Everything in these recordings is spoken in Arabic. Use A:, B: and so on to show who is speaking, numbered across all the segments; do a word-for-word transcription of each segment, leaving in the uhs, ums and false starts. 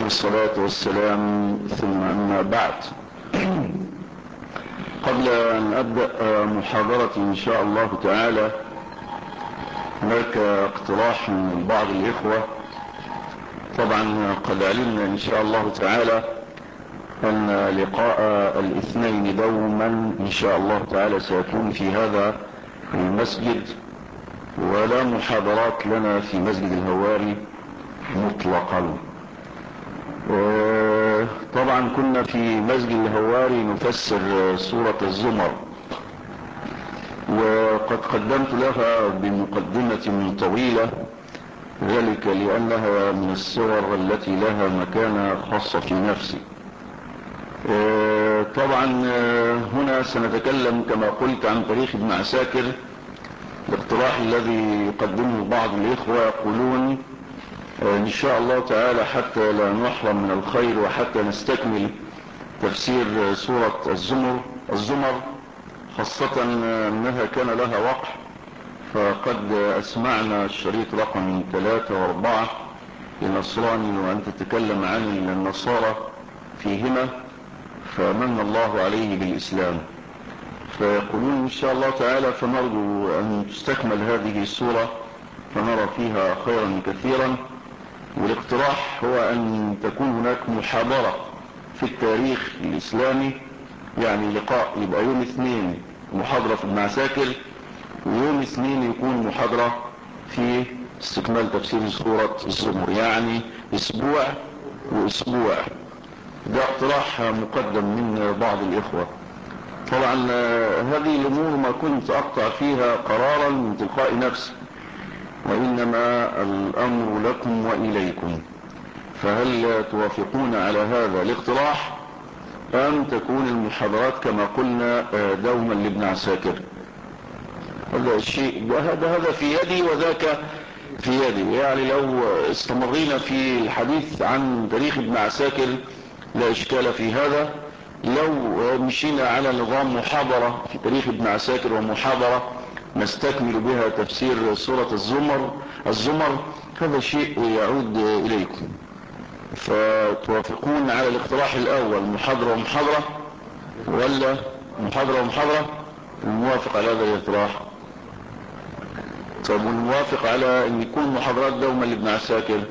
A: والصلاة والسلام، ثم أما بعد. قبل أن أبدأ محاضرتي إن شاء الله تعالى، هناك اقتراح من بعض الإخوة. طبعا قد علمنا إن شاء الله تعالى أن لقاء الاثنين دوما إن شاء الله تعالى سيكون في هذا المسجد، ولا محاضرات لنا في مسجد الهواري مطلقا. طبعا كنا في مسجد الهواري نفسر سورة الزمر، وقد قدمت لها بمقدمة طويلة، ذلك لأنها من السور التي لها مكانة خاصة في نفسي. طبعا هنا سنتكلم كما قلت عن تاريخ ابن عساكر. الاقتراح الذي يقدمه بعض الإخوة يقولون إن شاء الله تعالى حتى لا نحرم من الخير وحتى نستكمل تفسير سورة الزمر الزمر خاصة أنها كان لها وقع، فقد أسمعنا الشريط رقم ثلاثة واربعة لنصراني وأن تتكلم عن النصارى فيهما، فمن الله عليه بالإسلام. فيقولون إن شاء الله تعالى فنرجو أن تستكمل هذه السورة فنرى فيها خيرا كثيرا. والاقتراح هو أن تكون هناك محاضرة في التاريخ الإسلامي، يعني لقاء يبقى يوم اثنين محاضرة في ابن عساكر، ويوم اثنين يكون محاضرة في استكمال تفسير سورة الزمر، يعني اسبوع واسبوع. ده اقتراح مقدم من بعض الإخوة. طبعا هذه الأمور ما كنت أقطع فيها قرارا من تلقاء نفسي، وإنما الأمر لكم وإليكم، فهل توافقون على هذا الاقتراح أم تكون المحاضرات كما قلنا دوما لابن عساكر؟ هذا الشيء هذا هذا في يدي وذاك في يدي. يعني لو استمرينا في الحديث عن تاريخ ابن عساكر لا إشكال في هذا. لو مشينا على نظام محاضرة في تاريخ ابن عساكر ومحاضرة نستكمل بها تفسير سورة الزمر الزمر هذا شيء يعود إليكم. فتوافقون على الاقتراح الأول محاضرة ومحاضرة، ولا محاضرة ومحاضرة؟ الموافق على هذا الاقتراح؟ طب والموافق على أن يكون محاضرات دوما لابن عساكر؟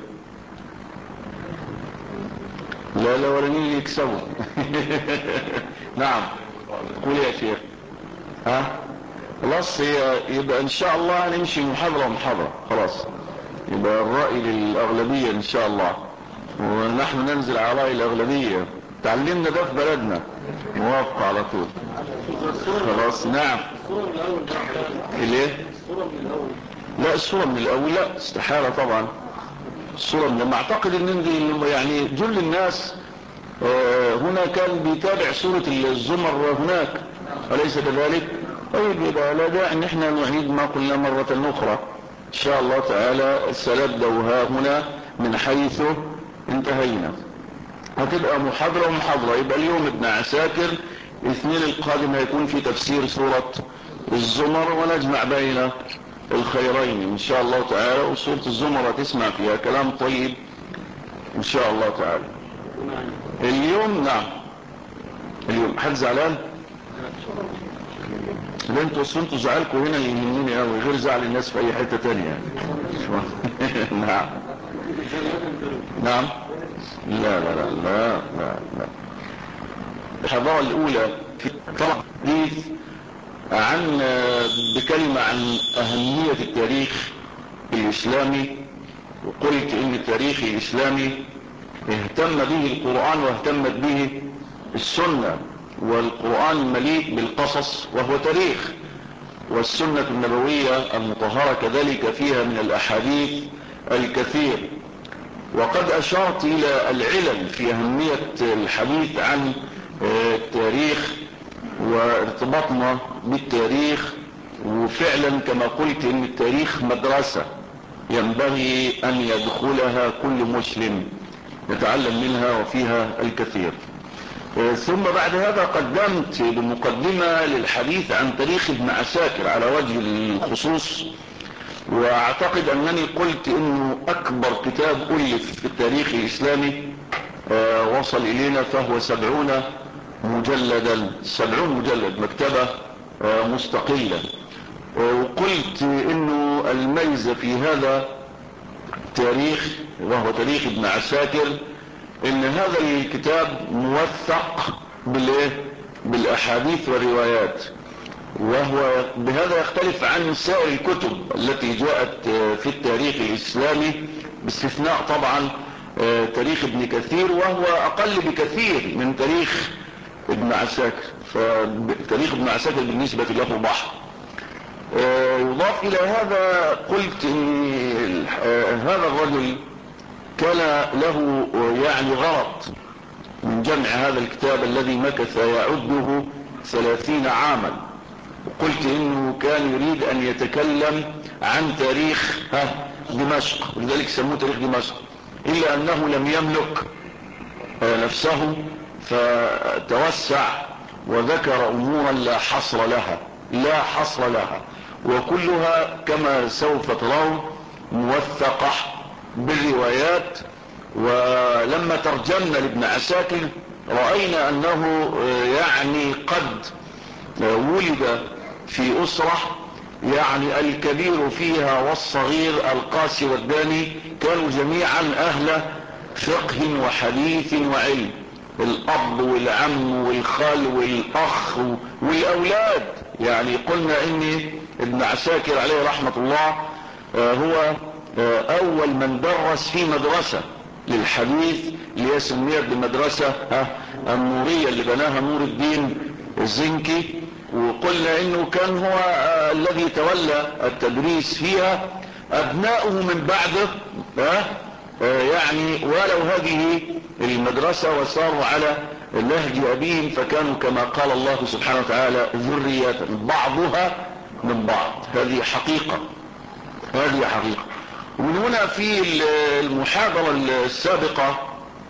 A: لا لا ورنين يكسبوا. نعم قول يا شيخ. ها خلاص، يبقى ان شاء الله هنمشي محاضرة ومحاضرة، خلاص يبقى الرأي للأغلبية ان شاء الله، ونحن ننزل على رأي الأغلبية. تعلمنا ده في بلدنا، موافق على طول. خلاص نعم. ليه؟ لا الصورة من الأول لا استحالة طبعا. الصورة من لما اعتقد ان يعني جل الناس هنا كان بيتابع سورة الزمر هناك، أليس كذلك؟ طيب يبقى لا داعي ان احنا نعيد ما قلنا مرة اخرى. ان شاء الله تعالى سنبدأ هنا من حيث انتهينا. هتبقى محاضرة ومحاضرة. يبقى اليوم ابن عساكر، الاثنين القادم هيكون في تفسير سورة الزمر، ونجمع بين الخيرين ان شاء الله تعالى. وسورة الزمر هتسمع فيها كلام طيب ان شاء الله تعالى. اليوم نعم اليوم حد زعلان؟ لا انتوا انتوا زعلكوا هنا يهمني قوي، غير زعل الناس في اي حته تانية. نعم نعم لا لا لا لا لا لا. الحضاره الاولى في طبعا عن بكلمه عن اهميه التاريخ الاسلامي، وقلت ان التاريخ الاسلامي اهتم به القرآن واهتمت به السنة، والقرآن مليء بالقصص وهو تاريخ، والسنة النبوية المطهرة كذلك فيها من الأحاديث الكثير. وقد أشرت إلى العلل في أهمية الحديث عن التاريخ وارتباطنا بالتاريخ، وفعلا كما قلت إن التاريخ مدرسة ينبغي أن يدخلها كل مسلم يتعلم منها وفيها الكثير. ثم بعد هذا قدمت بمقدمة للحديث عن تاريخ ابن عساكر على وجه الخصوص، واعتقد انني قلت انه اكبر كتاب الف في التاريخ الاسلامي آه وصل الينا، فهو سبعون مجلدا، سبعون مجلد، مكتبة آه مستقلة. وقلت انه الميزة في هذا التاريخ، وهو تاريخ ابن عساكر، ان هذا الكتاب موثق بالايه بالاحاديث والروايات، وهو بهذا يختلف عن سائر الكتب التي جاءت في التاريخ الاسلامي، باستثناء طبعا تاريخ ابن كثير، وهو اقل بكثير من تاريخ ابن عساكر. فتاريخ ابن عساكر بالنسبة له بحر. يضاف الى هذا، قلت ان هذا الرجل كان له يعني غرض من جمع هذا الكتاب الذي مكث يعده ثلاثين عاما. وقلت انه كان يريد ان يتكلم عن تاريخ دمشق، ولذلك سموه تاريخ دمشق، الا انه لم يملك نفسه فتوسع وذكر امورا لا حصر لها، لا حصر لها، وكلها كما سوف ترون موثقة بالروايات. ولما ترجمنا لابن عساكر رأينا انه يعني قد ولد في اسرة يعني الكبير فيها والصغير القاسي والداني كانوا جميعا اهل فقه وحديث وعلم، الاب والعم والخال والاخ والاولاد. يعني قلنا ان ابن عساكر عليه رحمة الله هو اول من درس في مدرسة للحديث اللي هي سميت بمدرسة النورية اللي بناها نور الدين الزنكي. وقلنا انه كان هو الذي تولى التدريس فيها، ابناؤه من بعده يعني ولو هذه المدرسة وصاروا على نهج ابيهم، فكانوا كما قال الله سبحانه وتعالى ذرية بعضها من بعض. هذه حقيقة، هذه حقيقة. ومن هنا في المحاضرة السابقة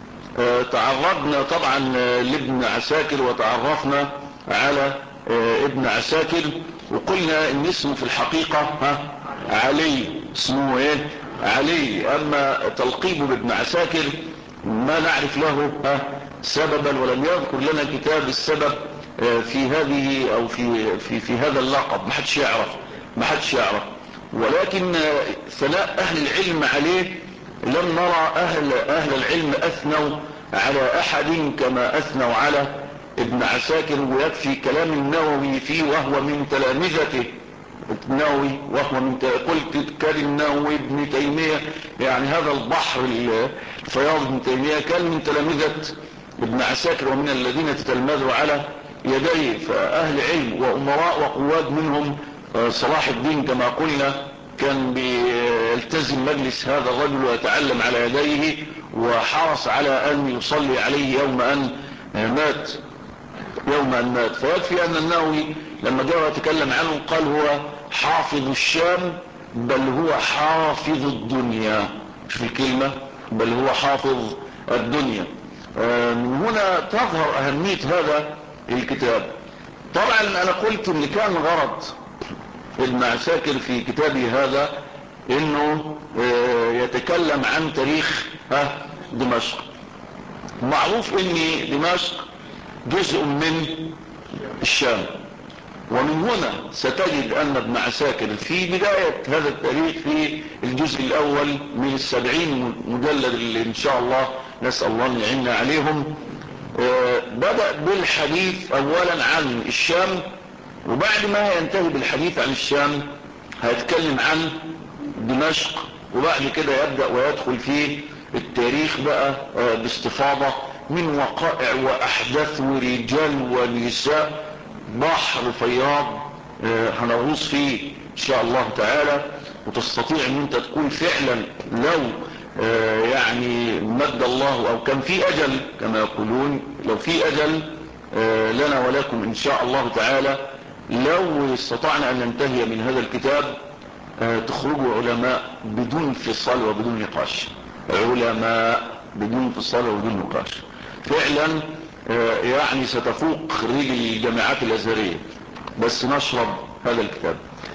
A: تعرضنا طبعا لابن عساكر وتعرفنا على ابن عساكر، وقلنا ان اسمه في الحقيقة ها علي، اسمه ايه علي. اما تلقيبه بابن عساكر ما نعرف له ها سببا، ولم يذكر لنا كتاب السبب في هذه او في في في هذا اللقب، ما حدش يعرف، ما حدش يعرف. ولكن ثناء اهل العلم عليه لم نرى اهل اهل العلم اثنوا على احد كما اثنوا على ابن عساكر. ويكفي كلام النووي فيه وهو من تلامذته، النووي وهو من قلت كان النووي ابن تيمية، يعني هذا البحر الفياض ابن تيمية كان من تلامذة ابن عساكر ومن الذين تتلمذوا على يديه. فاهل علم وامراء وقواد منهم صلاح الدين كما قلنا كان بيلتزم مجلس هذا الرجل ويتعلم على يديه، وحرص على ان يصلي عليه يوم ان مات، يوم ان مات. فيكفي ان النووي لما جاء يتكلم عنه قال هو حافظ الشام بل هو حافظ الدنيا، شوف الكلمة، بل هو حافظ الدنيا. من هنا تظهر اهمية هذا الكتاب. طبعا انا قلت ان كان غرض ابن عساكر في كتابه هذا انه يتكلم عن تاريخ دمشق. معروف ان دمشق جزء من الشام، ومن هنا ستجد ان ابن عساكر في بداية هذا التاريخ في الجزء الاول من السبعين مجلد اللي ان شاء الله نسأل الله ان يعيننا عليهم، بدأ بالحديث اولا عن الشام، وبعد ما ينتهي بالحديث عن الشام هيتكلم عن دمشق، وبعد كده يبدأ ويدخل في التاريخ بقى باستفاضة من وقائع واحداث ورجال ونساء، بحر فياض هنغوص فيه ان شاء الله تعالى. وتستطيع ان انت تكون فعلا لو يعني مد الله او كان في اجل كما يقولون، لو في اجل لنا ولكم ان شاء الله تعالى، لو استطعنا ان ننتهي من هذا الكتاب تخرجوا علماء بدون انفصال وبدون نقاش، علماء بدون انفصال وبدون نقاش فعلا. يعني ستفوق خريج الجامعات الازهرية بس نشرب هذا الكتاب.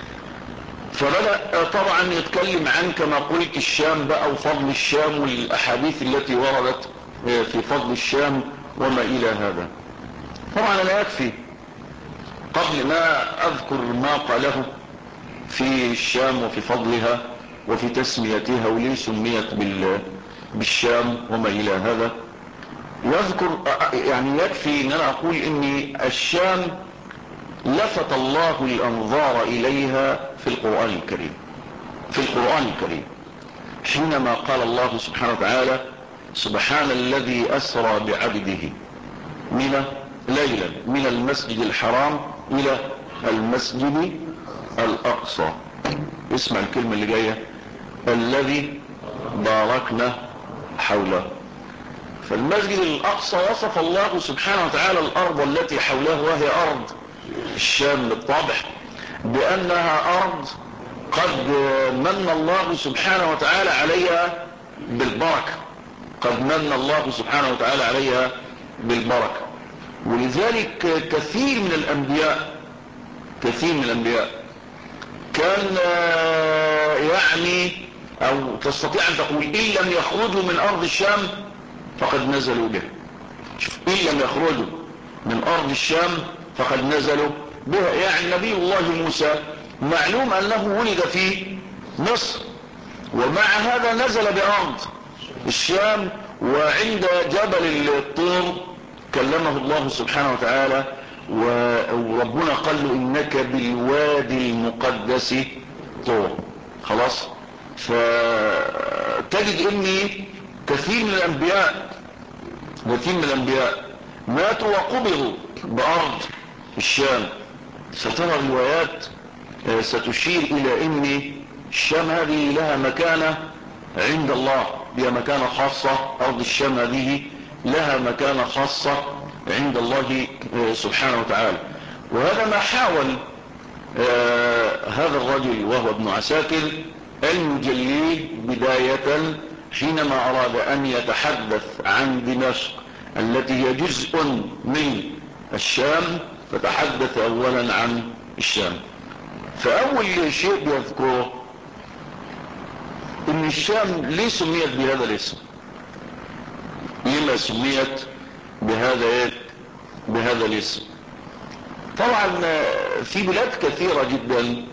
A: فبدأ طبعا يتكلم عن كما قلت الشام بقى وفضل الشام والاحاديث التي وردت في فضل الشام وما إلى هذا. طبعا لا يكفي قبل ما أذكر ما قاله في الشام وفي فضلها وفي تسميتها وليه سميت بالشام وما إلى هذا، يذكر يعني يكفي ان انا اقول ان الشام لفت الله الانظار اليها في القرآن الكريم في القرآن الكريم حينما قال الله سبحانه وتعالى: سبحان الذي اسرى بعبده من ليلا من المسجد الحرام الى المسجد الاقصى. اسمع الكلمة اللي جاية: الذي باركنا حوله. فالمسجد الأقصى وصف الله سبحانه وتعالى الأرض التي حوله، وهي أرض الشام بالطبع، بأنها أرض قد من الله سبحانه وتعالى عليها بالبركة قد من الله سبحانه وتعالى عليها بالبركة. ولذلك كثير من الأنبياء كثير من الأنبياء كان يعني أو تستطيع أن تقول إن لم يخرجوا من أرض الشام فقد نزلوا به. إن لم يخرجوا من أرض الشام فقد نزلوا بها. يعني نبي الله موسى معلوم أنه ولد في مصر، ومع هذا نزل بأرض الشام، وعند جبل الطور كلمه الله سبحانه وتعالى وربنا قال له: إنك بالوادي المقدس طور. خلاص. فتجد إني كثير من الأنبياء كثير من الأنبياء ماتوا وقبضوا بأرض الشام. سترى روايات ستشير إلى أن الشام هذه لها مكانة عند الله، لها مكانة خاصة. أرض الشام هذه لها مكانة خاصة عند الله سبحانه وتعالى. وهذا ما حاول هذا الرجل وهو ابن عساكر أن يجليه بداية حينما أراد أن يتحدث عن دمشق التي هي جزء من الشام، فتحدث أولا عن الشام. فأول شيء بيذكره إن الشام ليه سميت بهذا الاسم، لما سميت بهذا بهذا الاسم. طبعا في بلاد كثيرة جدا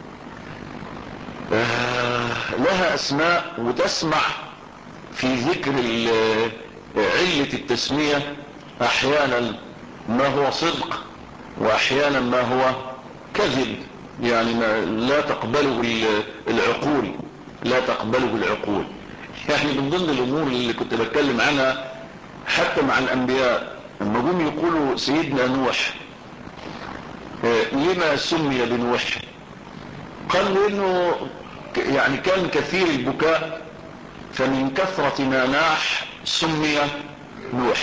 A: لها أسماء، وتسمع في ذكر علة التسمية أحيانا ما هو صدق وأحيانا ما هو كذب، يعني ما لا تقبله العقول لا تقبله العقول. يعني من ضمن الأمور اللي كنت بتكلم عنها حتى مع الأنبياء لما جم يقولوا سيدنا نوح لما سمي بنوح، قالوا إنه يعني كان كثير البكاء فمن كثرة ما ناح سمي نوح.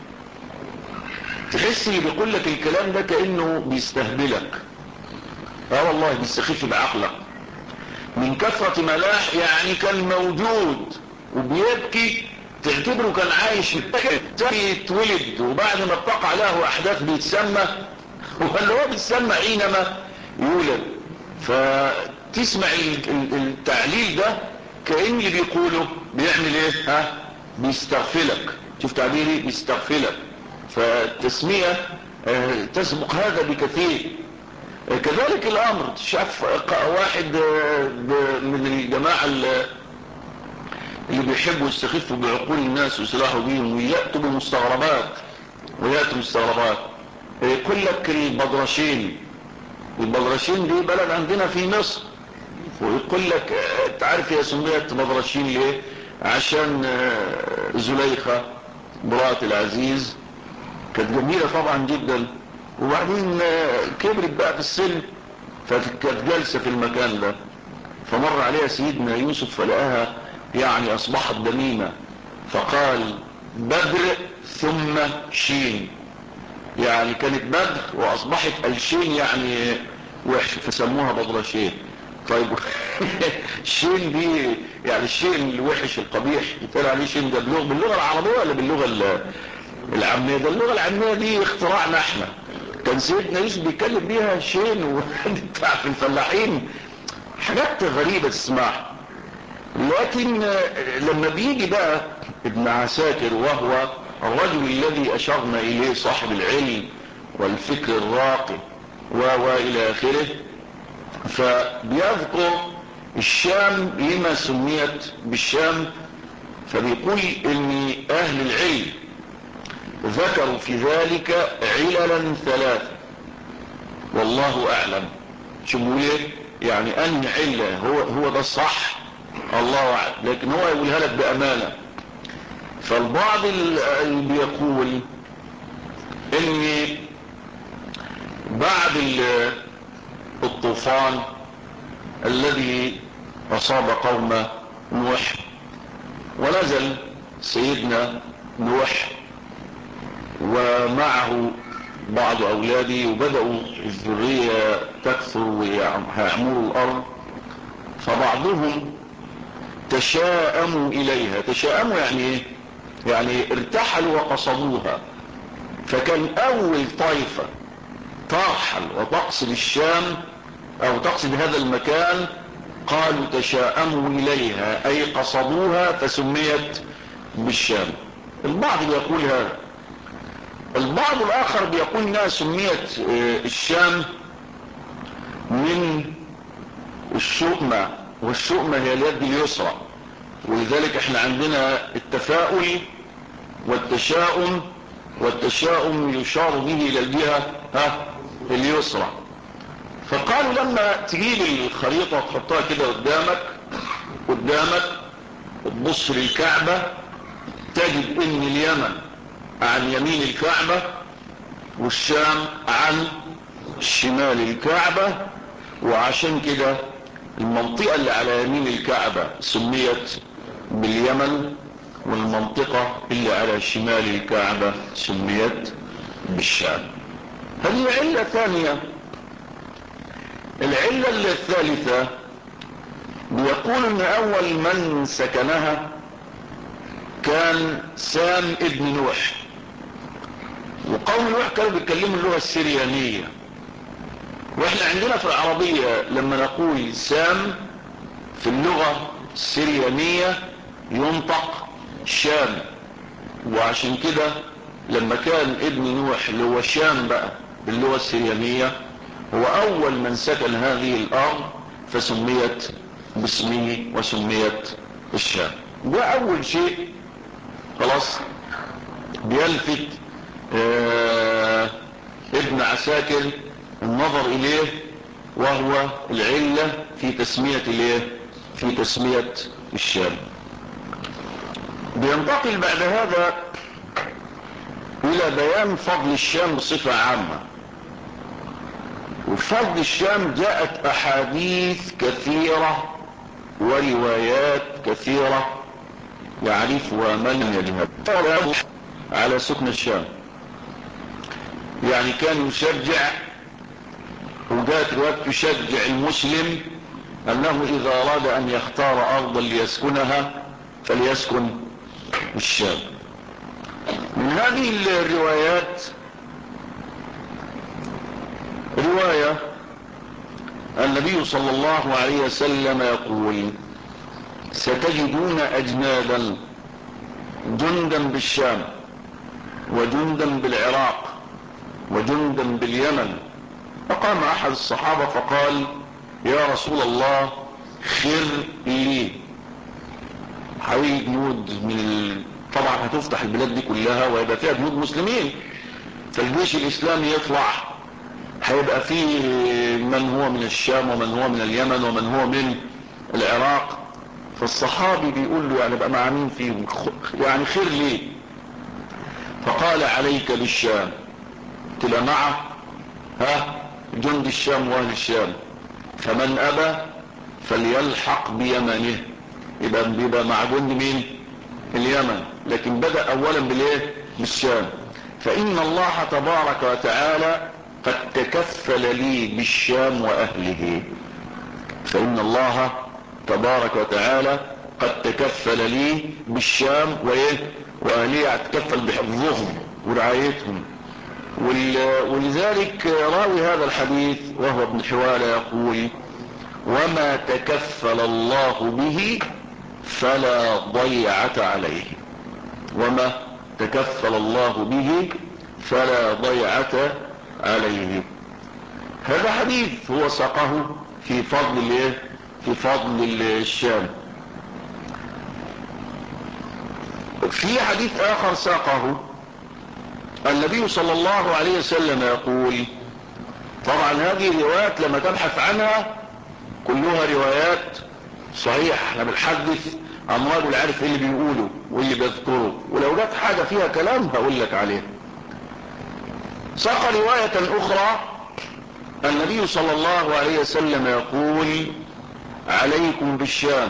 A: تحس اللي بيقول لك الكلام ده كأنه بيستهبلك. اه والله بيستخف بعقلك. من كثرة ما ناح يعني كان موجود وبيبكي، تعتبره كان عايش يتولد وبعد ما بتقع له احداث بيتسمى، ولا هو بيتسمى حينما يولد. فتسمع التعليل ده كأن اللي بيقوله بيعمل ايه؟ ها بيستغفلك. شوف تعبيري، بيستغفلك. فالتسمية تسبق هذا بكثير. كذلك الامر شاف واحد من الجماعة اللي بيحبوا يستخفوا بعقول الناس ويسلاحوا بيهم ويأتوا بمستغربات ويأتوا مستغربات. يقول لك البدرشين البدرشين دي بلد عندنا في مصر، ويقول لك تعرف هي سميت بدرشين ليه؟ عشان زليخة امرأة العزيز كانت جميلة طبعا جدا، وبعدين كبرت بقى في السن فكانت جالسة في المكان ده، فمر عليها سيدنا يوسف فلقاها يعني اصبحت دميمة، فقال بدر ثم شين، يعني كانت بدر واصبحت الشين يعني وحش فسموها بدرشين. طيب الشين دي يعني الشين الوحش القبيح يتقال عليه شين، ده باللغة, باللغة العربية ولا باللغة العامية؟ ده اللغة العامية دي اختراعنا احنا، كان سيدنا يوسف بيتكلم بيها شين وبتاع في الفلاحين، حاجات غريبة تسمعها. لكن لما بيجي بقى ابن عساكر وهو الرجل الذي اشرنا اليه صاحب العلم والفكر الراقي والى اخره، فبيذكر الشام لما سميت بالشام، فبيقول ان اهل العلم ذكروا في ذلك عللا ثلاثة والله اعلم. شو بيقول ايه؟ يعني ان علة هو هو ده الصح الله اعلم، لكن هو يقولها لك بامانة. فالبعض اللي بيقول ان بعد الطوفان الذي اصاب قوم نوح ونزل سيدنا نوح ومعه بعض اولاده وبدأوا الذرية تكثر ويعمروا الارض، فبعضهم تشاءموا اليها. تشاءموا يعني ايه؟ يعني ارتحلوا وقصدوها. فكان اول طائفة ترحل وتقصد الشام او تقصد هذا المكان قالوا تشاءموا اليها اي قصدوها فسميت بالشام. البعض يقول هذا. البعض الاخر بيقول انها سميت الشام من الشؤمة، والشؤمة هي اليد اليسرى، ولذلك احنا عندنا التفاؤل والتشاؤم، والتشاؤم يشار به الى الجهة ها اليسرى. فقالوا لما تجيب الخريطة وتحطها كده قدامك قدامك وتبص للكعبة تجد ان اليمن عن يمين الكعبة والشام عن شمال الكعبة، وعشان كده المنطقة اللي على يمين الكعبة سميت باليمن، والمنطقة اللي على شمال الكعبة سميت بالشام. هذه علة ثانية. العلة الثالثة بيقول ان اول من سكنها كان سام ابن نوح، وقوم نوح كانوا بيتكلموا اللغة السريانية. واحنا عندنا في العربية لما نقول سام في اللغة السريانية ينطق شام، وعشان كده لما كان ابن نوح اللي هو شام بقى باللغة السريانية هو اول من سكن هذه الارض فسميت باسمه وسميت الشام. ده اول شيء خلاص بيلفت آه ابن عساكر النظر اليه، وهو العلة في تسمية الايه في تسمية الشام. بينتقل بعد هذا الى بيان فضل الشام بصفة عامة. وفضل الشام جاءت احاديث كثيرة وروايات كثيرة يعرفها من يجهل على سكن الشام. يعني كان يشجع، وجاءت روايات تشجع المسلم انه اذا اراد ان يختار ارضا ليسكنها فليسكن الشام. من هذه الروايات رواية النبي صلى الله عليه وسلم يقول ستجدون اجنادا جندا بالشام وجندا بالعراق وجندا باليمن. فقام احد الصحابة فقال يا رسول الله خر لي. حوالي جنود من ال... طبعا هتفتح البلاد دي كلها ويبقى فيها جنود مسلمين، فالجيش الاسلامي يطلع هيبقى فيه من هو من الشام ومن هو من اليمن ومن هو من العراق. فالصحابي بيقول له يعني بقى مع مين فيهم؟ يعني خير ليه؟ فقال عليك بالشام. تبقى معه ها جند الشام واهل الشام، فمن ابى فليلحق بيمنه. يبقى بيبقى مع جند مين؟ اليمن، لكن بدأ اولا بالايه؟ بالشام. فان الله تبارك وتعالى قد تكفل لي بالشام واهله. فان الله تبارك وتعالى قد تكفل لي بالشام وايه واهليه، تكفل بحفظهم ورعايتهم. ولذلك راوي هذا الحديث وهو ابن حوالة يقول وما تكفل الله به فلا ضيعة عليه، وما تكفل الله به فلا ضيعة عليه. هذا حديث هو ساقه في فضل الايه في فضل الشام. في حديث اخر ساقه النبي صلى الله عليه وسلم يقول، طبعا هذه الروايات لما تبحث عنها كلها روايات صحيحة، احنا بنحدث عن رجل عارف ايه اللي بيقوله واللي بيذكره، ولو جت حاجة فيها كلام هقول لك عليها. ساق رواية اخرى النبي صلى الله عليه وسلم يقول: عليكم بالشام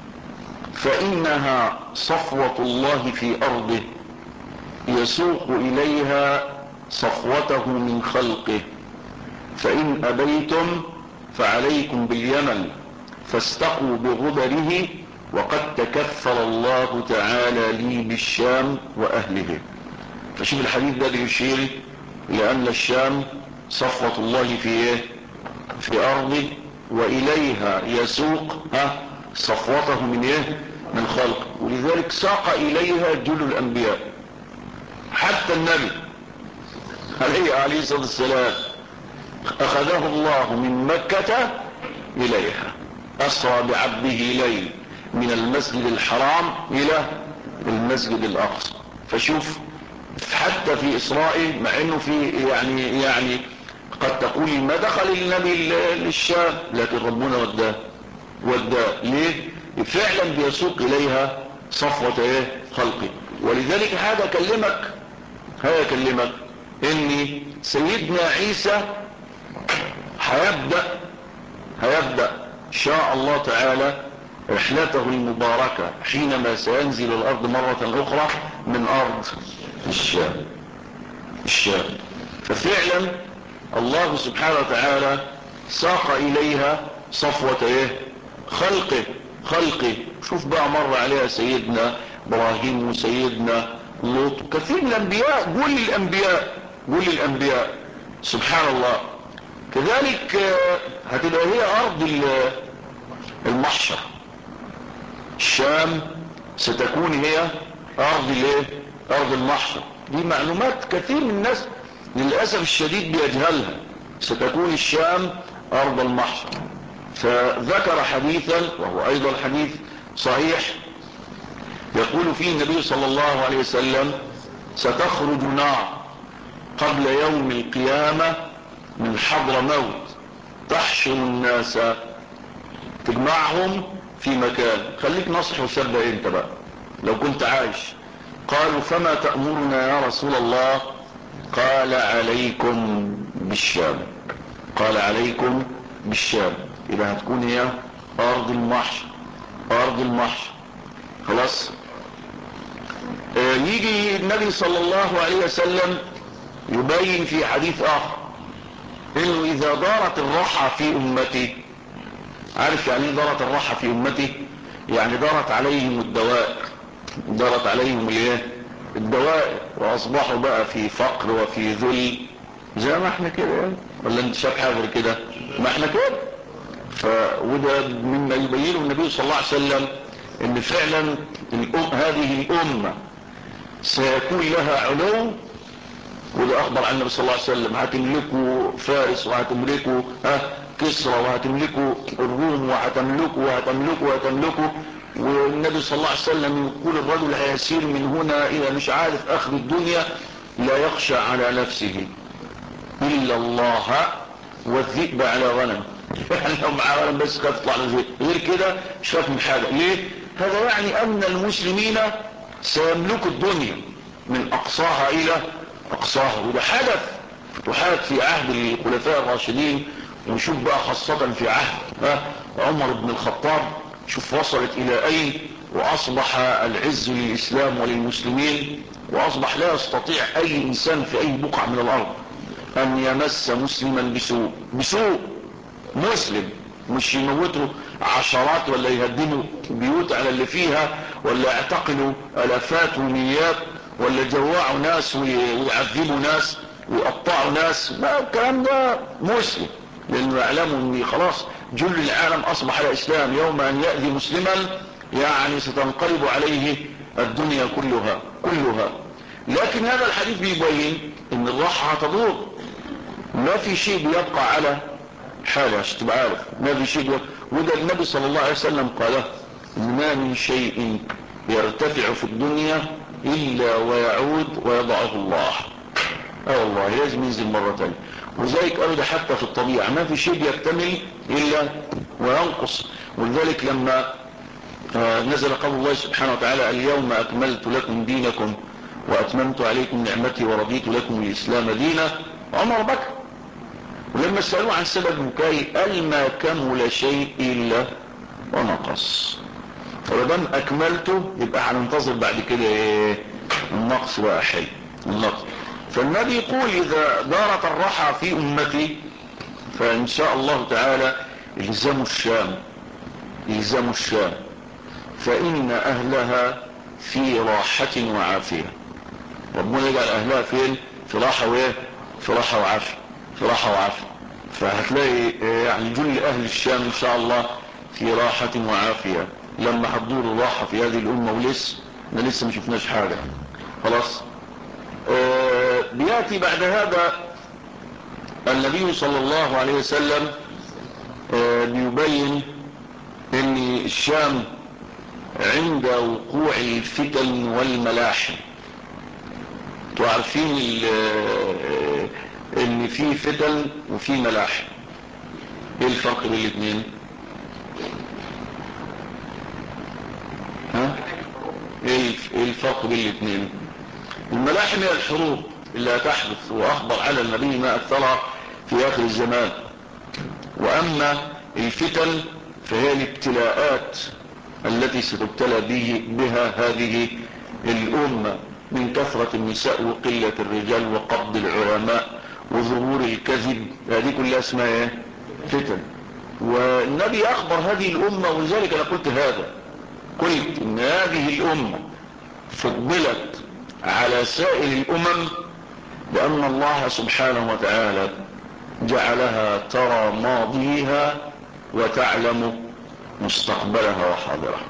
A: فإنها صفوة الله في أرضه يسوق إليها صفوته من خلقه، فإن أبيتم فعليكم باليمن فاستقوا بغبره وقد تكفل الله تعالى لي بالشام وأهله. فشوف الحديث ده بيشير لأن الشام صفوة الله في ايه في أرضه، وإليها يسوق ها صفوته من ايه من خلقه، ولذلك ساق إليها جل الأنبياء. حتى النبي عليه عليه الصلاة والسلام أخذه الله من مكة إليها، أسرى بعبده ليل من المسجد الحرام إلى المسجد الأقصى. فشوف حتى في إسرائيل، مع إنه في يعني يعني قد تقول ما دخل النبي للشام، لكن ربنا وداه وداه ليه؟ فعلا بيسوق إليها صفوة ايه خلقه. ولذلك هذا كلمك هذا كلمك إن سيدنا عيسى هيبدأ هيبدأ إن شاء الله تعالى رحلته المباركة حينما سينزل الأرض مرة أخرى من أرض الشام الشام ففعلا الله سبحانه وتعالى ساق إليها صفوة إيه خلقه خلقه شوف بقى مر عليها سيدنا إبراهيم وسيدنا لوط، كثير من الأنبياء، كل الأنبياء كل الأنبياء سبحان الله. كذلك هتبقى هي أرض المحشر، الشام ستكون هي أرض الايه أرض المحشر. دي معلومات كثير من الناس للأسف الشديد بيجهلها، ستكون الشام أرض المحشر. فذكر حديثا وهو أيضا حديث صحيح يقول فيه النبي صلى الله عليه وسلم: ستخرج نار قبل يوم القيامة من حضر موت تحشر الناس تجمعهم في مكان. خليك نصح وسبق انت بقى لو كنت عايش. قالوا: فما تأمرنا يا رسول الله؟ قال: عليكم بالشام قال عليكم بالشام. إذا هتكون هي أرض المحشر أرض المحشر خلاص. آه يجي النبي صلى الله عليه وسلم يبين في حديث آخر إنه إذا دارت الرحى في أمتي، عارف يعني ايه دارت الرحى في أمتي؟ يعني دارت عليهم الدوائر، دارت عليهم الايه الدوائر، واصبحوا بقى في فقر وفي ذل زي ما احنا كده يعني. ولا انت شايف حاجه غير كده؟ ما احنا كده. ف وده مما يبينه النبي صلى الله عليه وسلم ان فعلا الأم هذه الامه سيكون لها علو. وده اخبر عن النبي صلى الله عليه وسلم: هتملكوا فارس وهتملكوا ها كسرى وهتملكوا الروم وهتملكوا وهتملكوا وهتملكوا. والنبي صلى الله عليه وسلم يقول: الرجل هيسير من هنا الى مش عارف اخر الدنيا لا يخشى على نفسه الا الله والذئب على غنم. يعني لو معاه غنم بس خاف يطلع له ذئب، غير كده مش خاف من حاجه. ليه؟ هذا يعني ان المسلمين سيملكوا الدنيا من اقصاها الى اقصاها. وده حدث فتوحات في عهد الخلفاء الراشدين، ونشوف بقى خاصة في عهد عمر بن الخطاب شوف وصلت الى اين، واصبح العز للاسلام وللمسلمين، واصبح لا يستطيع اي انسان في اي بقعة من الارض ان يمس مسلما بسوء بسوء مسلم، مش يموتوا عشرات ولا يهدموا بيوت على اللي فيها ولا يعتقلوا الافات وميات ولا يجوعوا ناس ويعذبوا ناس ويقطعوا ناس. ما الكلام ده مسلم، لانه يعلموا ان خلاص جل العالم اصبح الاسلام. يوم ان يأذي مسلما يعني ستنقلب عليه الدنيا كلها كلها. لكن هذا الحديث بيبين ان الراحة هتدور، ما في شيء بيبقى على حاله عشان تبقى عارف، ما في شيء بيبقى. وده النبي صلى الله عليه وسلم قاله، ما من شيء يرتفع في الدنيا الا ويعود ويضعه الله. اه والله لازم ينزل مرة تانية. وذلك قالوا ده حتى في الطبيعة ما في شيء بيكتمل الا وينقص. ولذلك لما آه نزل قول الله سبحانه وتعالى اليوم اكملت لكم دينكم واتممت عليكم نعمتي ورضيت لكم الاسلام دينا، عمر بكى. ولما سألوه عن سبب بكائه قال ما كمل شيء الا ونقص. ودام اكملته يبقى هننتظر بعد كده ايه؟ النقص بقى حلو النقص. فالنبي يقول اذا دارت الرحى في امتي فان شاء الله تعالى الزموا الشام، الزموا الشام فان اهلها في راحة وعافية. ربنا يجعل اهلها فين؟ في راحة وايه؟ في راحة وعافية، في راحة وعافية. فهتلاقي يعني جل اهل الشام ان شاء الله في راحة وعافية لما هتدور الراحة في هذه الامة. ولسه احنا لسه ما شفناش حاجة خلاص. آه بياتي بعد هذا النبي صلى الله عليه وسلم آه بيبين ان الشام عند وقوع الفتن والملاحم. وعارفين ان في فتن وفي ملاحم، ايه الفرق بين الاثنين؟ ها ايه الفرق بين الاثنين؟ الملاحم هي الحروب اللي هتحدث، واخبر على النبي ما اكثرها في اخر الزمان. واما الفتن فهي الابتلاءات التي ستبتلى به بها هذه الامه من كثرة النساء وقلة الرجال وقبض العلماء وظهور الكذب، هذه كلها اسمها ايه؟ فتن. والنبي اخبر هذه الامة، ولذلك انا قلت هذا، قلت ان هذه الامة فضلت على سائر الامم لان الله سبحانه وتعالى جعلها ترى ماضيها وتعلم مستقبلها وحاضرها.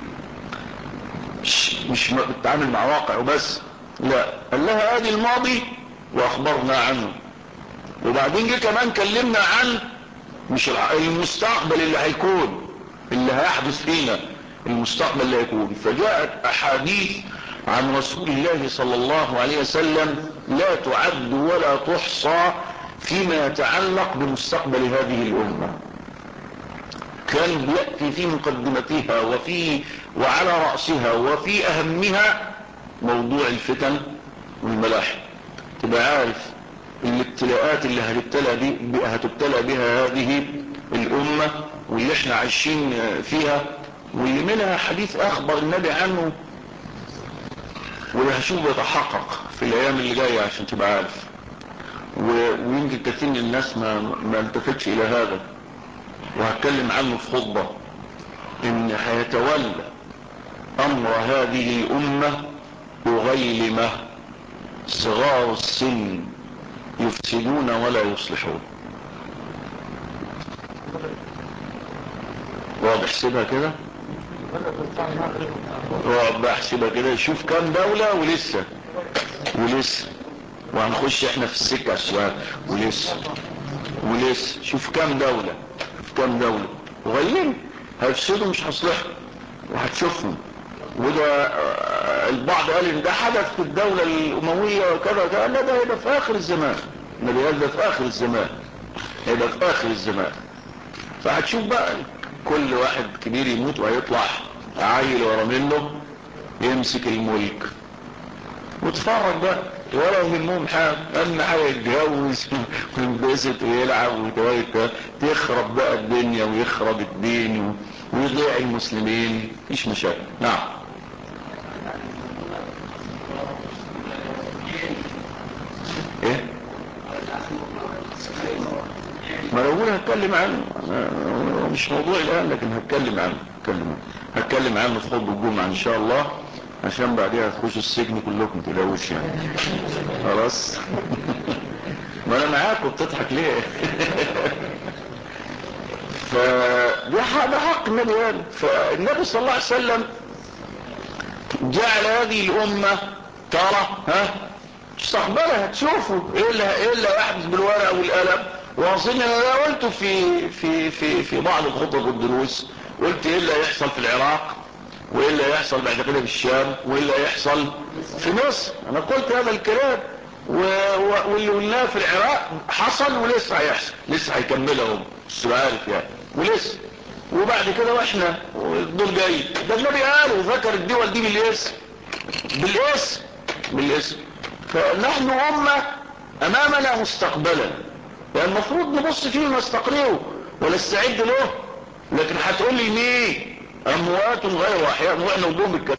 A: مش مش بتتعامل مع واقع وبس، لا، قال لها ادي الماضي واخبرنا عنه، وبعدين جه كمان كلمنا عن مش المستقبل اللي هيكون، اللي هيحدث فينا، المستقبل اللي هيكون. فجاءت احاديث عن رسول الله صلى الله عليه وسلم لا تعد ولا تحصى فيما يتعلق بمستقبل هذه الامه. كان بيأتي في مقدمتها وفي وعلى رأسها وفي أهمها موضوع الفتن والملاحم. تبقى عارف الابتلاءات اللي هتبتلى بها هتبتلى بها هذه الأمة واللي احنا عايشين فيها، واللي منها حديث أخبر النبي عنه واللي هشوف يتحقق في الأيام اللي جاية عشان تبقى عارف. ويمكن كثير من الناس ما ما التفتش إلى هذا، وهتكلم عنه في خطبة، ان هيتولى امر هذه الامة أغيلمة صغار السن يفسدون ولا يصلحون. واقعد احسبها كده، واقعد احسبها كده، شوف كام دولة ولسه ولسه وهنخش احنا في السكة السؤال ولسه ولسه شوف كام دولة، شوف كام دولة وغيلين هيفسدوا مش هيصلحوا وهتشوفهم. وده البعض قال ان ده حدث في الدولة الاموية وكذا كذا، لا ده هيبقى في اخر الزمان. النبي قال ده في اخر الزمان، هيبقى في اخر الزمان. فهتشوف بقى كل واحد كبير يموت وهيطلع عيل ورا منه يمسك الملك وتفرج بقى ولا يهمهم حاجه، اهم حاجه يتجوز وينبسط ويلعب وتخرب بقى الدنيا ويخرب الدين ويضيع المسلمين، مفيش مشاكل. نعم. ايه ما انا بقول هتكلم عنه، مش موضوع الان لكن هتكلم عنه، هتكلم هتكلم عنه في خطبه الجمعه ان شاء الله، عشان بعدها تخشوا السجن كلكم تلاقوش يعني. خلاص. ما انا معاكم بتضحك ليه؟ فده حق النبي قال. فالنبي صلى الله عليه وسلم جعل هذه الامة ترى ها مستقبلها، تشوفوا ايه اللي ايه اللي هيحدث بالورقه والقلم. واظن انا قلت في في في في بعض الخطب والدروس، قلت ايه اللي هيحصل في العراق، وايه اللي هيحصل بعد كده في الشام، وايه اللي هيحصل في مصر. انا قلت هذا الكلام، واللي قلناه في العراق حصل ولسه هيحصل، لسه هيكملهم بس عارف يعني، ولسه. وبعد كده واحنا دول جاي، ده النبي قال وذكر الدول دي بالاسم بالاسم بالاسم. فنحن امه امامنا مستقبلا، يعني المفروض نبص فيه ونستقرئه ونستعد له. لكن هتقول لي مين؟ اموات غير احياء، واحنا نقوم بالكلام.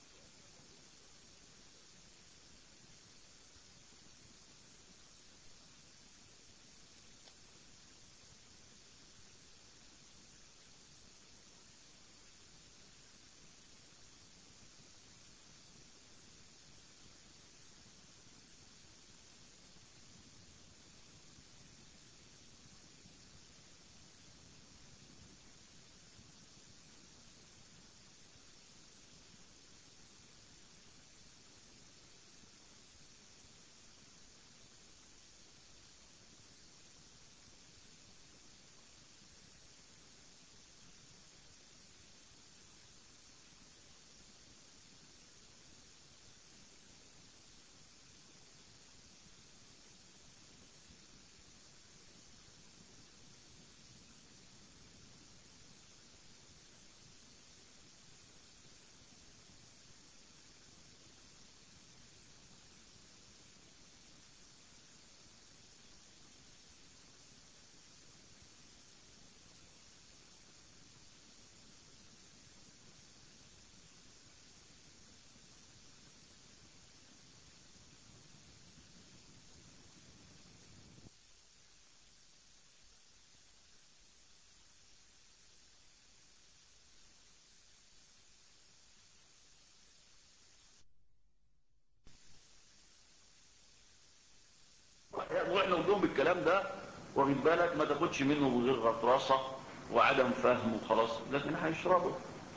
A: واحنا نقوم بالكلام ده، واخد بالك، ما تاخدش منه بغير غطرسه وعدم فهم وخلاص، لكن هيشربه.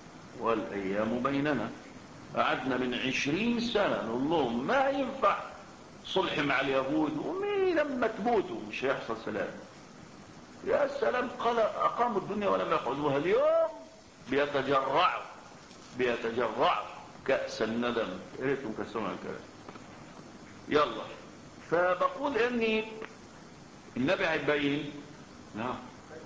A: والايام بيننا، قعدنا من عشرين سنه نقول لهم ما ينفع صلح مع اليهود، ومين لما تموتوا مش هيحصل سلام. يا سلام، قال اقاموا الدنيا ولم يقعدوها. اليوم بيتجرعوا بيتجرعوا كأس الندم. يا ريتهم كسروا الكلام. يلا، فبقول اني النبي هيبين. نعم.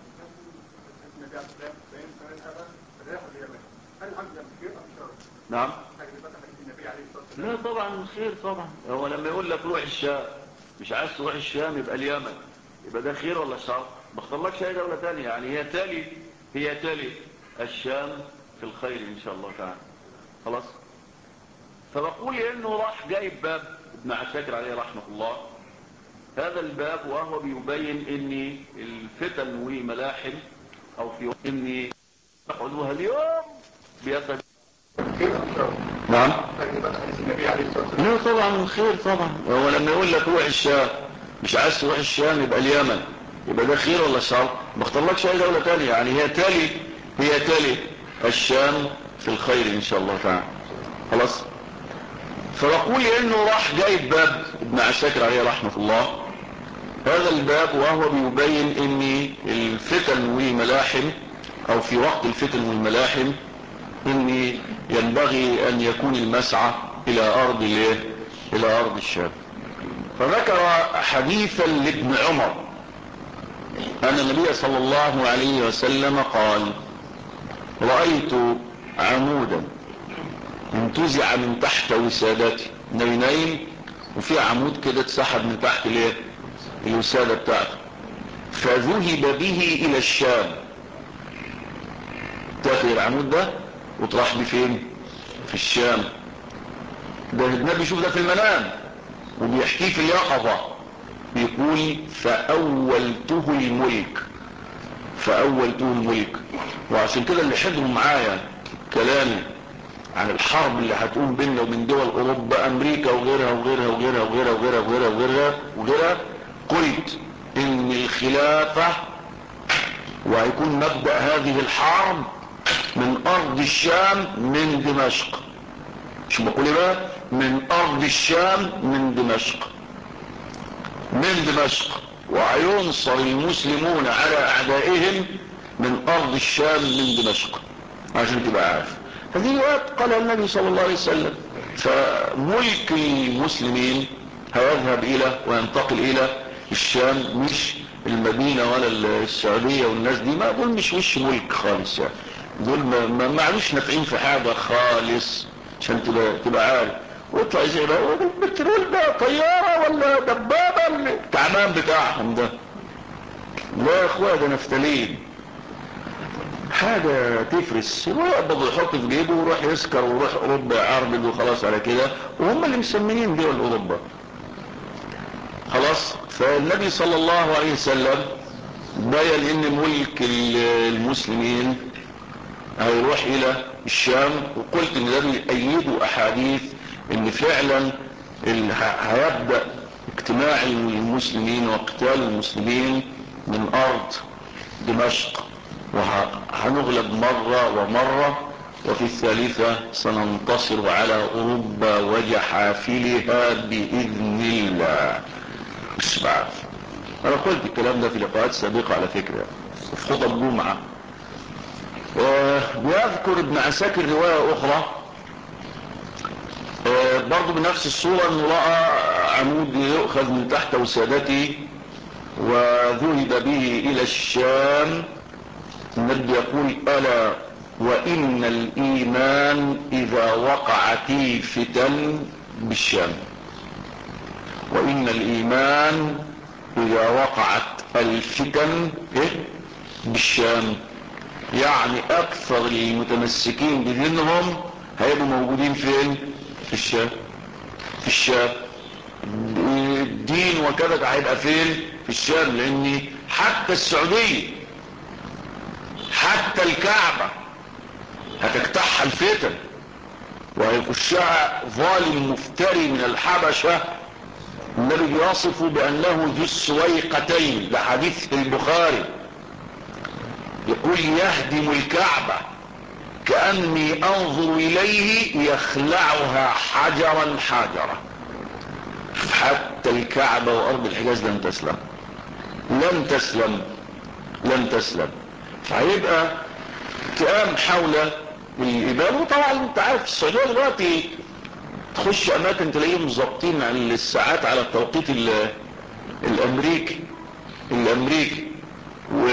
A: نعم. لا طبعا خير طبعا. هو لما يقول لك روح الشام، مش عايز تروح الشام يبقى اليمن، يبقى ده خير ولا شر؟ ما اختارلكش اي دوله ثانيه، يعني هي تالي هي تالي الشام في الخير ان شاء الله تعالى. خلاص. فبقول انه راح جايب باب ابن عساكر عليه رحمه الله، هذا الباب وهو بيبين ان الفتن وملاحم او في اني يقعدوها اليوم بيتجرعوا. نعم. لا طبعا خير طبعا. هو لما يقول لك روح الشام، مش عايز تروح الشام يبقى اليمن، يبقى ده خير ولا شر؟ ما اختارلكش اي دوله ثانيه، يعني هي تالي هي تالي الشام في الخير ان شاء الله تعالى. خلاص. فبقول انه راح جايب باب ابن عساكر عليه رحمه الله، هذا الباب وهو بيبين ان الفتن والملاحم او في وقت الفتن والملاحم ان ينبغي ان يكون المسعى الى ارض الايه الى ارض الشام. فذكر حديثا لابن عمر ان النبي صلى الله عليه وسلم قال: رأيت عمودا انتزع من تحت وسادتي. النبي نايم وفي عمود كده اتسحب من تحت الايه الوسادة بتاعته، فذهب به الى الشام. تاخد العمود ده وتروح بيه فين؟ في الشام. ده النبي يشوف ده في المنام وبيحكيه في اليقظة، بيقول: فأولته الملك فأولته الملك. وعشان كده اللي حضروا معايا كلامي عن الحرب اللي هتقوم بيننا وبين دول اوروبا، امريكا وغيرها وغيرها وغيرها وغيرها وغيرها وغيرها وغيرها وغيرها، قلت ان الخلافة وهيكون مبدأ هذه الحرب من ارض الشام من دمشق. شو بقول بقى؟ من ارض الشام من دمشق، من دمشق، وهينصر المسلمون على اعدائهم من ارض الشام من دمشق، عشان تبقى عارف. هذه وقت قال النبي صلى الله عليه وسلم. فملك المسلمين هيذهب الى وينتقل الى الشام، مش المدينة ولا السعودية والناس دي، ما دول مش وش ملك خالص يعني، دول ما معلوش نافعين في حاجة خالص، عشان تبقى, تبقى عارف. واطلع زي بقى البترول ده طيارة ولا دبابة التعبان بتاعهم ده؟ لا يا اخويا، ده نفتالين، حاجة تفرس. هو يقبض يحط في جيبه ويروح يسكر ويروح اوروبا يعربد وخلاص على كده، وهم اللي مسميين دول اوروبا خلاص. فالنبي صلى الله عليه وسلم بين ان ملك المسلمين هيروح الى الشام. وقلت ان ده بيأيدوا احاديث ان فعلا هيبدأ اجتماع المسلمين وقتال المسلمين من ارض دمشق، وهنغلب مرة ومرة، وفي الثالثة سننتصر على اوروبا وجحافلها باذن الله. مش بعرف، انا قلت الكلام ده في لقاءات سابقة على فكرة في خطب جمعة. وبيذكر ابن عساكر رواية اخرى برضو بنفس الصورة، انه رأى عمود يؤخذ من تحت وسادته وذهب به الى الشام. النبي يقول: الا وان الايمان اذا وقعت الفتن بالشام، وان الايمان اذا وقعت الفتن بالشام، يعني اكثر المتمسكين بدينهم هيبقوا موجودين فين؟ في الشام. في الشام الدين وكذا هيبقى فين؟ في الشام. لان حتى السعودية، حتى الكعبة هتجتاحها الفتن، وهيخشها ظالم مفتري من الحبشة. النبي بيصفه بانه ذو السويقتين، ده حديث البخاري، يقول: يهدم الكعبة كأني انظر اليه يخلعها حجرا حجرا. حتى الكعبة وارض الحجاز لن تسلم، لن تسلم، لن تسلم. فهيبقى كلام حول الإبادة. وطبعا انت عارف السعودية دلوقتي تخش اماكن تلاقيهم ظابطين الساعات على التوقيت الامريكي الامريكي و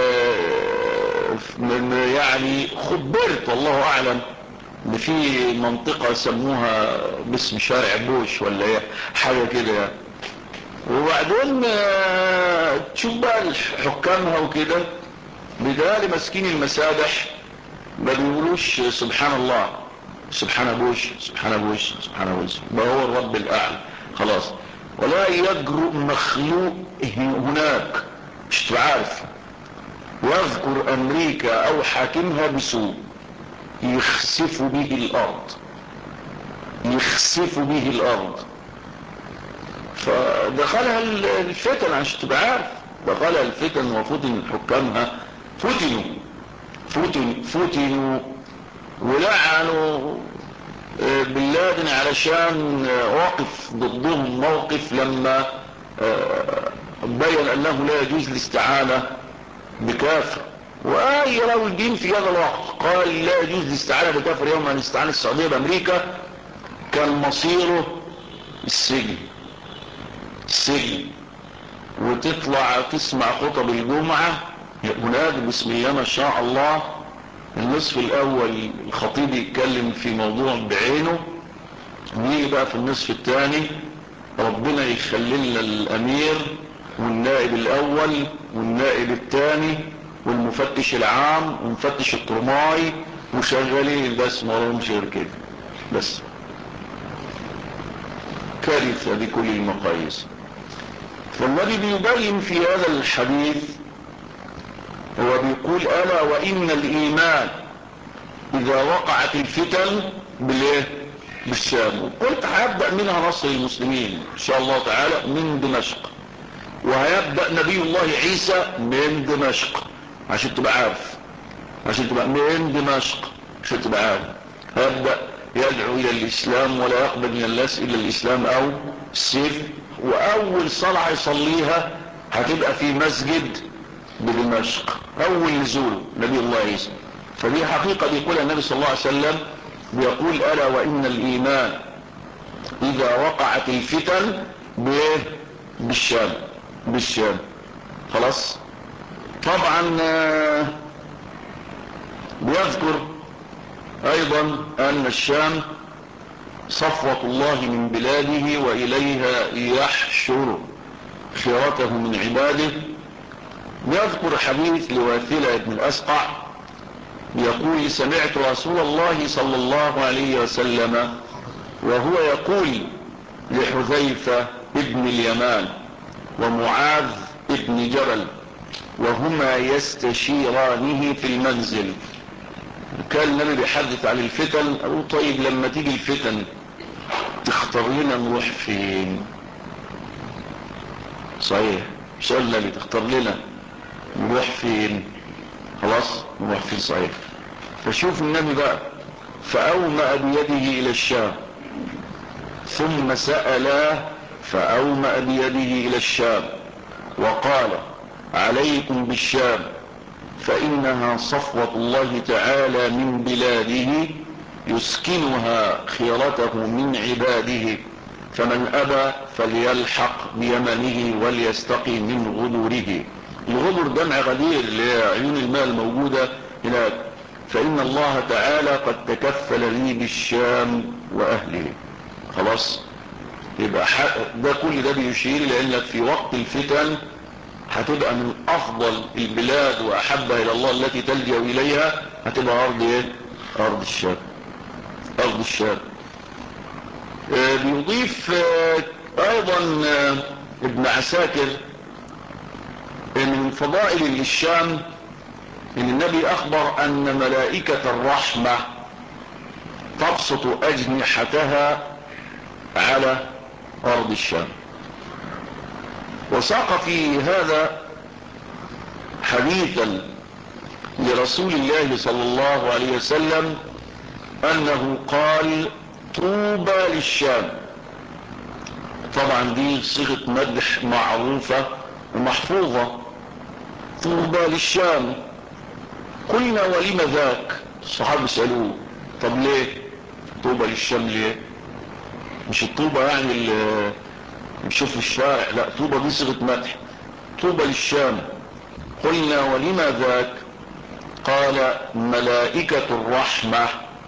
A: يعني خبرت والله اعلم ان في منطقة سموها باسم شارع بوش ولا ايه حاجة كده يعني. وبعدين تشوف بقى حكامها وكده بدال ماسكين المسابح ما بيقولوش سبحان الله، سبحان بوش، سبحان بوش، سبحان بوش، ما هو الرب الاعلى خلاص. ولا يجرؤ مخلوق هناك، مش تعرف، واذكر امريكا او حاكمها بسوء يخسف به الارض، يخسف به الارض. فدخلها الفتن عشان تبقى عارف، دخلها الفتن وفتن حكامها، فتنوا فتن فتنوا ولعنوا بن لادن علشان وقف ضدهم موقف لما بين انه لا يجوز الاستعانة بكافر. واي رجل دين في هذا الوقت قال لا يجوز الاستعانة بكافر يوم ان استعان السعودية بامريكا كان مصيره السجن، السجن. وتطلع تسمع خطب الجمعة هناك بسم الله ما شاء الله، النصف الاول الخطيب يتكلم في موضوع بعينه، ويجي بقى في النصف الثاني ربنا يخللنا الامير والنائب الاول والنائب الثاني والمفتش العام ومفتش الطرماي وشغالين بس ما لهمش غير كده بس. كارثة بكل المقاييس. فالنبي بيبين في هذا الحديث، هو بيقول: الا وان الايمان اذا وقعت الفتن بالايه؟ بالشام. قلت هيبدأ منها نصر المسلمين ان شاء الله تعالى من دمشق، وهيبدأ نبي الله عيسى من دمشق، عشان تبقى عارف، عشان تبقى من دمشق عشان تبقى عارف. هيبدأ يدعو الى الاسلام ولا يقبل من الناس الا الاسلام او السيف. واول صلعة يصليها هتبقى في مسجد بدمشق، اول نزول نبي الله عيسى. فدي حقيقة بيقولها النبي صلى الله عليه وسلم، بيقول الا وان الايمان اذا وقعت الفتن بالشام بالشام. خلاص. طبعا بيذكر ايضا ان الشام صفوة الله من بلاده واليها يحشر خيرته من عباده. بيذكر حديث لواثلة بن الاسقع يقول سمعت رسول الله صلى الله عليه وسلم وهو يقول لحذيفة ابن اليمان ومعاذ ابن جبل وهما يستشيرانه في المنزل. كان النبي بيحدث عن الفتن، قالوا طيب لما تيجي الفتن تختار لنا نروح فين؟ صحيح سؤال النبي، تختار لنا نروح فين؟ خلاص نروح فين صحيح. فشوف النبي بقى، فأومأ بيده إلى الشام ثم سأله فأومأ بيده إلى الشام وقال عليكم بالشام فإنها صفوة الله تعالى من بلاده يسكنها خيرته من عباده، فمن أبى فليلحق بيمنه وليستقي من غدوره. الغدر جمع غدير لعيون الماء الموجودة هناك. فإن الله تعالى قد تكفل لي بالشام وأهله. خلاص. يبقى ده كل ده بيشير لأنك في وقت الفتن هتبقى من افضل البلاد واحبها الى الله التي تلجأ اليها هتبقى ارض ايه؟ ارض الشام. ارض الشام. آه بيضيف آه ايضا آه ابن عساكر ان من فضائل الشام ان النبي اخبر ان ملائكة الرحمة تبسط اجنحتها على ارض الشام. وساق في هذا حديثا لرسول الله صلى الله عليه وسلم انه قال طوبى للشام. طبعا دي صيغة مدح معروفة ومحفوظة، طوبى للشام. قلنا ولم ذاك؟ الصحابة سألوه طب ليه طوبى للشام؟ ليه مش الطوبى يعني اللي بنشوف في الشارع، لا طوبى دي صيغة مدح. طوبى للشام. قلنا ولم ذاك؟ قال ملائكة الرحمة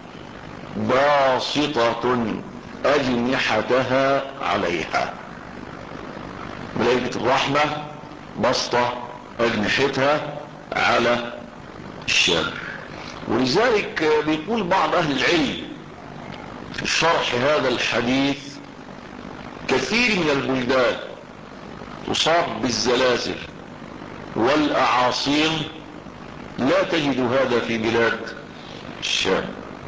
A: باسطة أجنحتها عليها. ملائكة الرحمة بسطة أجنحتها على الشام. ولذلك بيقول بعض أهل العلم في شرح هذا الحديث كثير من البلدان تصاب بالزلازل والأعاصير لا تجد هذا في بلاد الشام.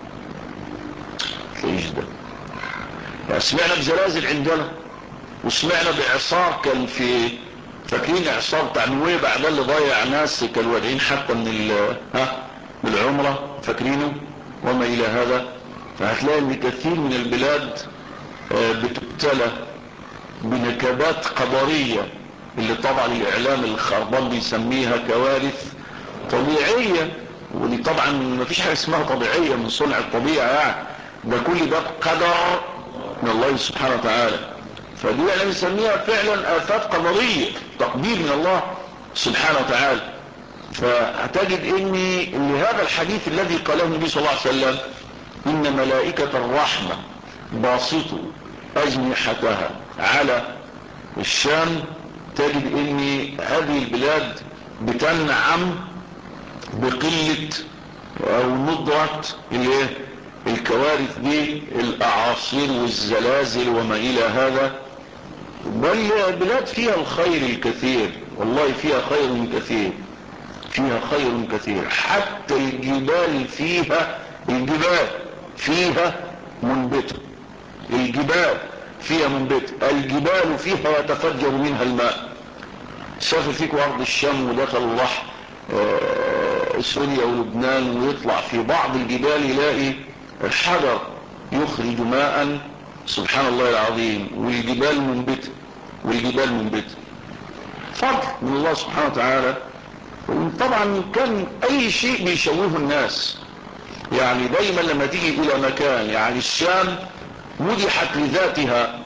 A: تلاقيش ده. يعني سمعنا بزلازل عندنا وسمعنا بإعصار كان في، فاكرين إعصار بتاع نويبع ده اللي ضيع ناس كانوا واجعين حتى من ال ها من العمرة، فاكرينه وما إلى هذا. فهتلاقي ان كثير من البلاد بتبتلى بنكبات قدرية اللي طبعا الإعلام الخربان بيسميها كوارث طبيعية. ودي طبعا ما فيش حاجة اسمها طبيعية من صنع الطبيعة، يعني ده كل ده قدر من الله سبحانه وتعالى. فدي احنا بنسميها فعلا آفات قدرية، تقدير من الله سبحانه وتعالى. فهتجد ان لهذا الحديث الذي قاله النبي صلى الله عليه وسلم ان ملائكة الرحمة باسطوا اجنحتها على الشام، تجد ان هذه البلاد بتنعم بقلة او ندرة الكوارث دي، الاعاصير والزلازل وما الى هذا. بل بلاد فيها الخير الكثير، والله فيها خير كثير، فيها خير كثير. حتى الجبال فيها الجبال فيها منبتة، الجبال فيها منبتة، الجبال فيها يتفجر منها الماء. سافر فيكم ارض الشام ودخلوا البحر سوريا ولبنان ويطلع في بعض الجبال يلاقي الحجر يخرج ماء، سبحان الله العظيم، والجبال منبتة والجبال منبتة، فضل من الله سبحانه وتعالى. طبعا كان اي شيء بيشوهه الناس، يعني دايما لما تيجي الى مكان، يعني الشام مدحت لذاتها،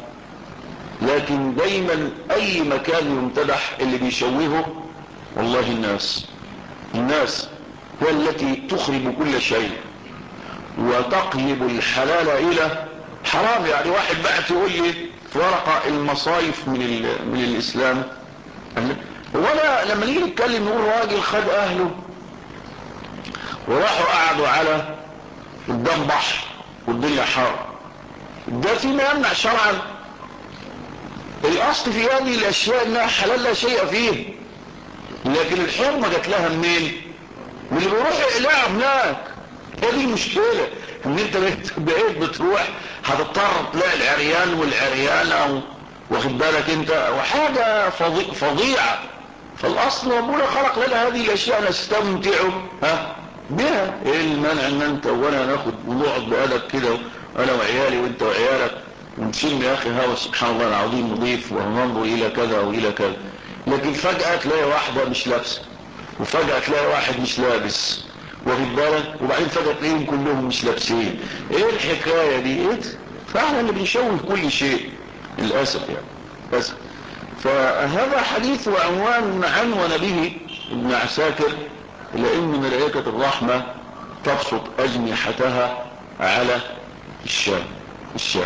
A: لكن دايما اي مكان يمتدح اللي بيشوهه والله الناس الناس هي التي تخرب كل شيء وتقلب الحلال الى حرام. يعني واحد بعت يقول لي في ورقة المصايف من, من الاسلام، وانا لما نيجي نتكلم نقول راجل خد اهله وراحوا قعدوا على قدام بحر والدنيا حار، ده فيما يمنع شرعا؟ الاصل في هذه الاشياء انها حلال لا شيء فيه، لكن الحرمه جت لها منين؟ من اللي بيروح يقلع هناك. هذه المشكله، ان انت بقيت بتروح هتضطر تلاقي العريان والعريانه، واخد بالك انت، وحاجه فظيعه. فالاصل ربنا خلق لنا هذه الاشياء نستمتع ها بها. ايه المانع ان انت وانا ناخد ونقعد بأدب كده، انا وعيالي وانت وعيالك، ونشم يا اخي هوا سبحان الله العظيم نضيف، وننظر الى كذا والى كذا، لكن فجأة تلاقي واحدة مش لابسة، وفجأة تلاقي واحد مش لابس، واخد بالك، وبعدين فجأة تلاقيهم كلهم مش لابسين. ايه الحكاية دي؟ ايه؟ فاحنا اللي بنشوه كل شيء للأسف يعني بس. فهذا حديث وعنوان عنون به ابن عساكر، لأن ملائكة الرحمة تبسط أجنحتها على الشام الشام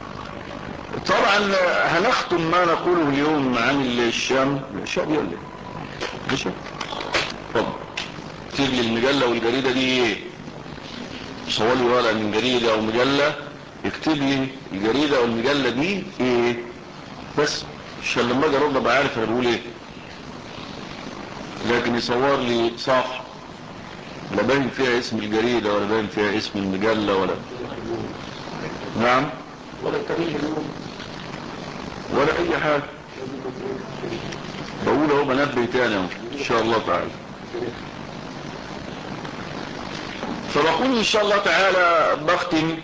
A: طبعا هنختم ما نقوله اليوم عن الشام. الشام يقول لي ماشي، طب اكتب لي المجلة والجريدة دي ايه، صوري ورقة من جريدة او مجلة، اكتب لي الجريدة او المجلة دي ايه بس، عشان لما اجي ارد ابقى عارف انا بقول ايه. لكن يصور لي صفحة لا باين فيها اسم الجريدة ولا باين فيها اسم المجلة ولا نعم ولا التاريخ ولا اي حاجة، بقول اهو بنبه تاني اهو ان شاء الله تعالى. فبقول ان شاء الله تعالى بختم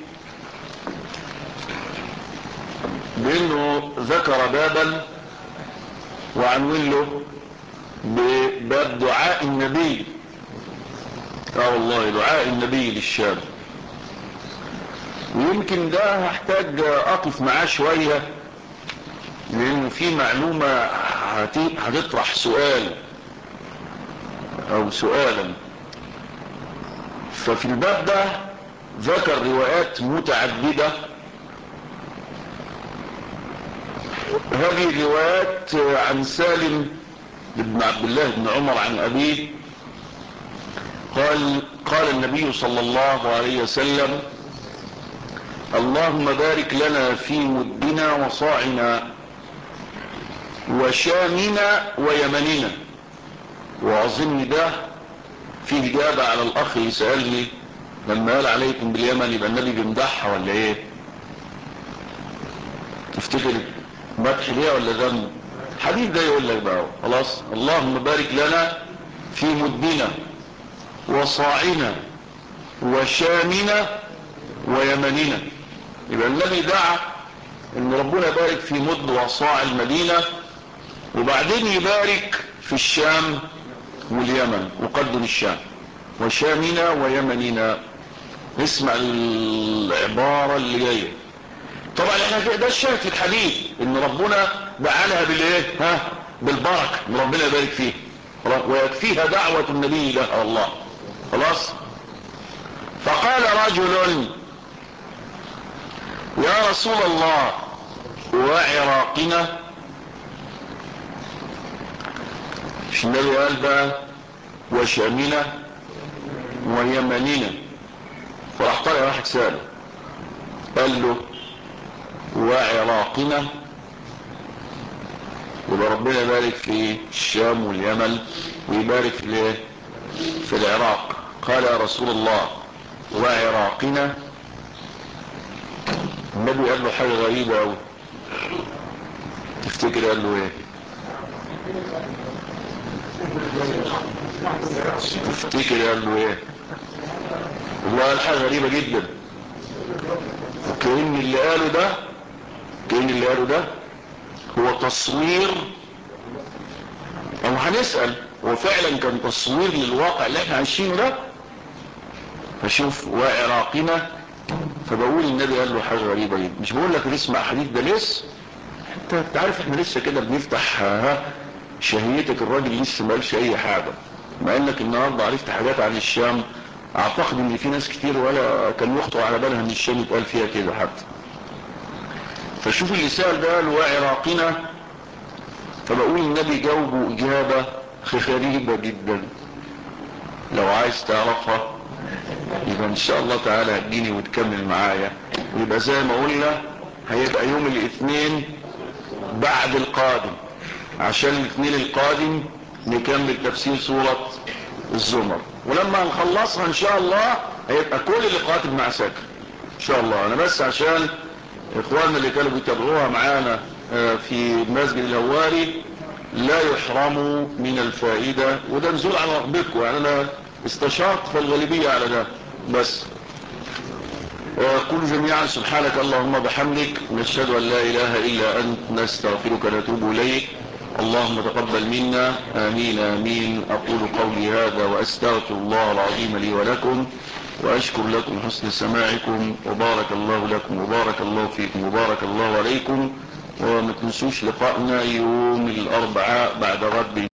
A: بانه ذكر بابا وعنون له بباب دعاء النبي، اه والله دعاء النبي للشام. ويمكن ده هحتاج اقف معاه شوية، لانه في معلومة هتطرح سؤال او سؤالا. ففي الباب ده ذكر روايات متعددة، هذه الروايات عن سالم بن عبد الله بن عمر عن أبيه قال قال النبي صلى الله عليه وسلم: اللهم بارك لنا في مدنا وصاعنا وشامنا ويمننا. وأظن ده في إجابة على الأخ اللي سألني لما قال عليكم باليمن، يبقى النبي بيمدحها ولا إيه؟ تفتكر مدح ليه ولا ذم؟ الحديث ده يقول لك بقى خلاص: اللهم بارك لنا في مدنا وصاعنا وشامنا ويمننا. يبقى النبي دعا ان ربنا يبارك في مد وصاع المدينة، وبعدين يبارك في الشام واليمن، وقدم الشام وشامنا ويمننا. اسمع العبارة اللي جاية. طبعا احنا ده الشاهد في الحديث، ان ربنا دعا لها بالايه؟ ها بالبركة، ان ربنا يبارك فيه ويكفيها دعوة النبي لها الله. خلاص. فقال رجل: يا رسول الله وعراقنا. مش النبي قال بقى وشامنا ويمننا؟ فراح طلع واحد سأله قال له وعراقنا، يبقى ربنا يبارك في الشام واليمن ويبارك في الايه؟ في العراق. قال يا رسول الله وعراقنا. النبي قال له حاجة غريبة أوي، تفتكر قال له ايه؟ تفتكر قال له ايه؟ والله قال حاجة غريبة جدا، وكأن اللي قاله ده كأن اللي قاله ده هو تصوير، او هنسأل هو فعلا كان تصوير للواقع اللي احنا عايشينه ده. فشوف وعراقنا، فبقول النبي قال له حاجة غريبة جدا. مش بقول لك اسمع حديث ده لسه، انت عارف احنا لسه كده بنفتح ها شهيتك، الراجل لسه ما قالش اي حاجة، مع انك النهارده عرفت حاجات عن الشام. اعتقد ان في ناس كتير ولا كان يخطر على بالها ان الشام يتقال فيها كده حتى. فشوف اللسان ده قال وعراقنا، فبقول النبي جاوبه اجابة غريبة جدا. لو عايز تعرفها يبقى ان شاء الله تعالى هتجيني وتكمل معايا، ويبقى زي ما قلنا هيبقى يوم الاثنين بعد القادم، عشان الاثنين القادم نكمل تفسير سورة الزمر. ولما نخلصها ان شاء الله هيبقى كل لقاءات ابن عساكر ان شاء الله. انا بس عشان اخواننا اللي كانوا بيتابعوها معانا في مسجد الهواري لا يحرموا من الفائدة، وده نزول على رغبتكم، يعني انا استشارت فالغالبية على ده بس. وقل جميعا سبحانك اللهم بحمدك، نشهد ان لا اله الا انت، نستغفرك ونتوب اليك. اللهم تقبل منا، امين امين. اقول قولي هذا واستغفر الله العظيم لي ولكم، واشكر لكم حسن سماعكم، وبارك الله لكم وبارك الله فيكم وبارك الله عليكم. وما تنسوش لقائنا يوم الاربعاء بعد غد.